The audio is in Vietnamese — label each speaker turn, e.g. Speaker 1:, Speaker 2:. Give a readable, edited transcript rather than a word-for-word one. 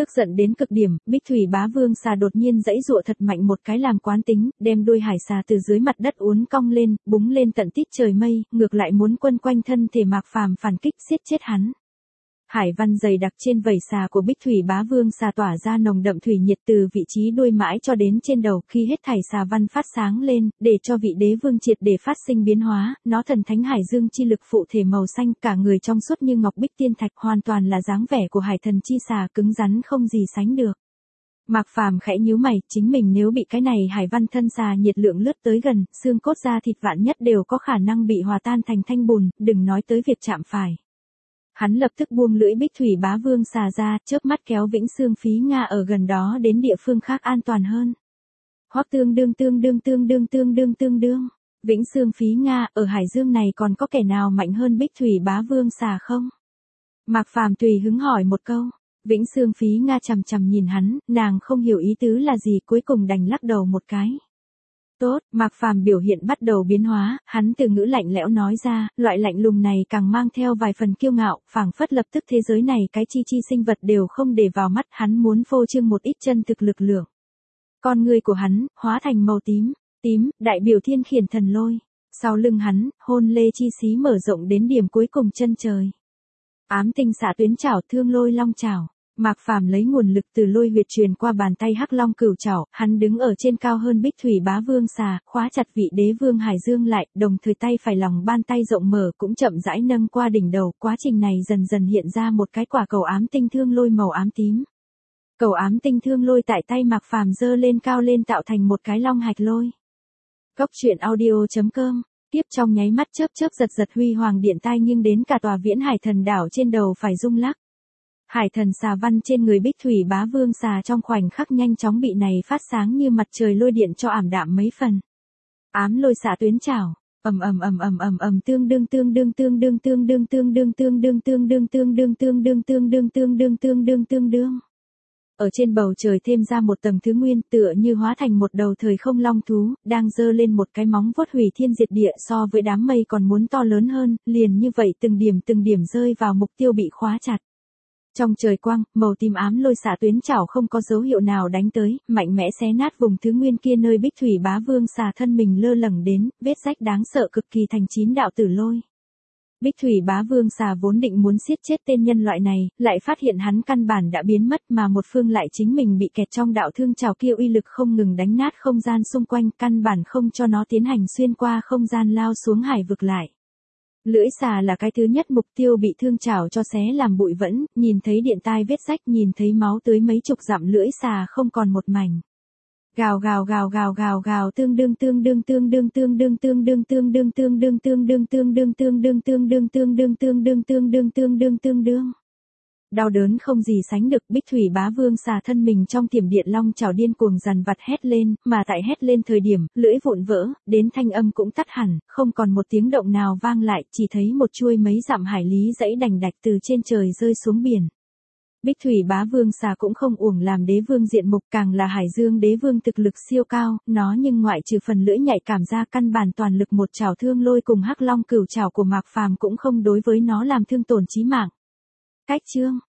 Speaker 1: Tức giận đến cực điểm, Bích Thủy Bá Vương xà đột nhiên giãy giụa thật mạnh một cái làm quán tính, đem đuôi hải xà từ dưới mặt đất uốn cong lên, búng lên tận tít trời mây, ngược lại muốn quấn quanh thân thể Mạc Phàm phản kích giết chết hắn. Hải văn dày đặc trên vảy xà của Bích Thủy Bá Vương xà tỏa ra nồng đậm thủy nhiệt từ vị trí đuôi mãi cho đến trên đầu, khi hết thảy xà văn phát sáng lên, để cho vị đế vương triệt để phát sinh biến hóa, nó thần thánh hải dương chi lực phụ thể màu xanh, cả người trong suốt như ngọc bích tiên thạch, hoàn toàn là dáng vẻ của hải thần chi xà, cứng rắn không gì sánh được. Mạc Phàm khẽ nhíu mày, chính mình nếu bị cái này hải văn thân xà nhiệt lượng lướt tới gần, xương cốt da thịt vạn nhất đều có khả năng bị hòa tan thành thanh bùn, đừng nói tới việc chạm phải. Hắn lập tức buông lưỡi Bích Thủy Bá Vương xà ra, chớp mắt kéo Vĩnh Xương Phí Nga ở gần đó đến địa phương khác an toàn hơn. Hoắc tương đương. Vĩnh Xương Phí Nga, ở hải dương này còn có kẻ nào mạnh hơn Bích Thủy Bá Vương xà không? Mạc Phàm tùy hứng hỏi một câu. Vĩnh Xương Phí Nga chằm chằm nhìn hắn, nàng không hiểu ý tứ là gì, cuối cùng đành lắc đầu một cái. Tốt, Mạc Phàm biểu hiện bắt đầu biến hóa, hắn từ ngữ lạnh lẽo nói ra, loại lạnh lùng này càng mang theo vài phần kiêu ngạo, phảng phất lập tức thế giới này cái chi sinh vật đều không để vào mắt, hắn muốn phô trương một ít chân thực lực lượng. Con người của hắn, hóa thành màu tím, đại biểu thiên khiển thần lôi. Sau lưng hắn, hôn lê chi xí mở rộng đến điểm cuối cùng chân trời. Ám tinh xạ tuyến chảo, thương lôi long chảo. Mạc Phàm lấy nguồn lực từ lôi huyệt truyền qua bàn tay hắc long cửu chảo, hắn đứng ở trên cao hơn Bích Thủy Bá Vương xà, khóa chặt vị đế vương hải dương lại, đồng thời tay phải lòng bàn tay rộng mở cũng chậm rãi nâng qua đỉnh đầu, quá trình này dần dần hiện ra một cái quả cầu ám tinh thương lôi màu ám tím. Cầu ám tinh thương lôi tại tay Mạc Phàm giơ lên cao lên tạo thành một cái long hạch lôi. Cốc truyện audio.com. Tiếp trong nháy mắt chớp giật huy hoàng điện tai nghiêng đến cả tòa Viễn Hải Thần đảo trên đầu phải rung lắc. Hải thần xà văn trên người Bích Thủy Bá Vương xà trong khoảnh khắc nhanh chóng bị này phát sáng như mặt trời lôi điện cho ảm đạm mấy phần. Ám lôi xạ tuyến chảo, ầm tương đương Ở trên bầu trời thêm ra một tầng thứ nguyên, tựa như hóa thành một đầu thời không long thú, đang giơ lên một cái móng vuốt hủy thiên diệt địa, so với đám mây còn muốn to lớn hơn, liền như vậy từng điểm rơi vào mục tiêu bị khóa chặt. Trong trời quang, màu tím ám lôi xạ tuyến chảo không có dấu hiệu nào đánh tới, mạnh mẽ xé nát vùng thứ nguyên kia nơi Bích Thủy Bá Vương xà thân mình lơ lửng đến, vết rách đáng sợ cực kỳ thành 9 đạo tử lôi. Bích Thủy Bá Vương xà vốn định muốn giết chết tên nhân loại này, lại phát hiện hắn căn bản đã biến mất, mà một phương lại chính mình bị kẹt trong đạo thương chảo kia, uy lực không ngừng đánh nát không gian xung quanh, căn bản không cho nó tiến hành xuyên qua không gian lao xuống hải vực lại. Lưỡi xà là cái thứ nhất mục tiêu bị thương chảo cho xé làm bụi vẫn, nhìn thấy điện tai vết rách, nhìn thấy máu tưới mấy chục dặm, lưỡi xà không còn một mảnh. Gào tương đương Đau đớn không gì sánh được, Bích Thủy Bá Vương xà thân mình trong thiểm điện long chảo điên cuồng dằn vặt hét lên, mà tại hét lên thời điểm, lưỡi vụn vỡ, đến thanh âm cũng tắt hẳn, không còn một tiếng động nào vang lại, chỉ thấy một chuôi mấy dặm hải lý dãy đành đạch từ trên trời rơi xuống biển. Bích Thủy Bá Vương xà cũng không uổng làm đế vương diện mục, càng là hải dương đế vương thực lực siêu cao, nó nhưng ngoại trừ phần lưỡi nhạy cảm ra, căn bản toàn lực một chảo thương lôi cùng hắc long cửu chảo của Mạc Phàm cũng không đối với nó làm thương tổn chí mạng. Cách chương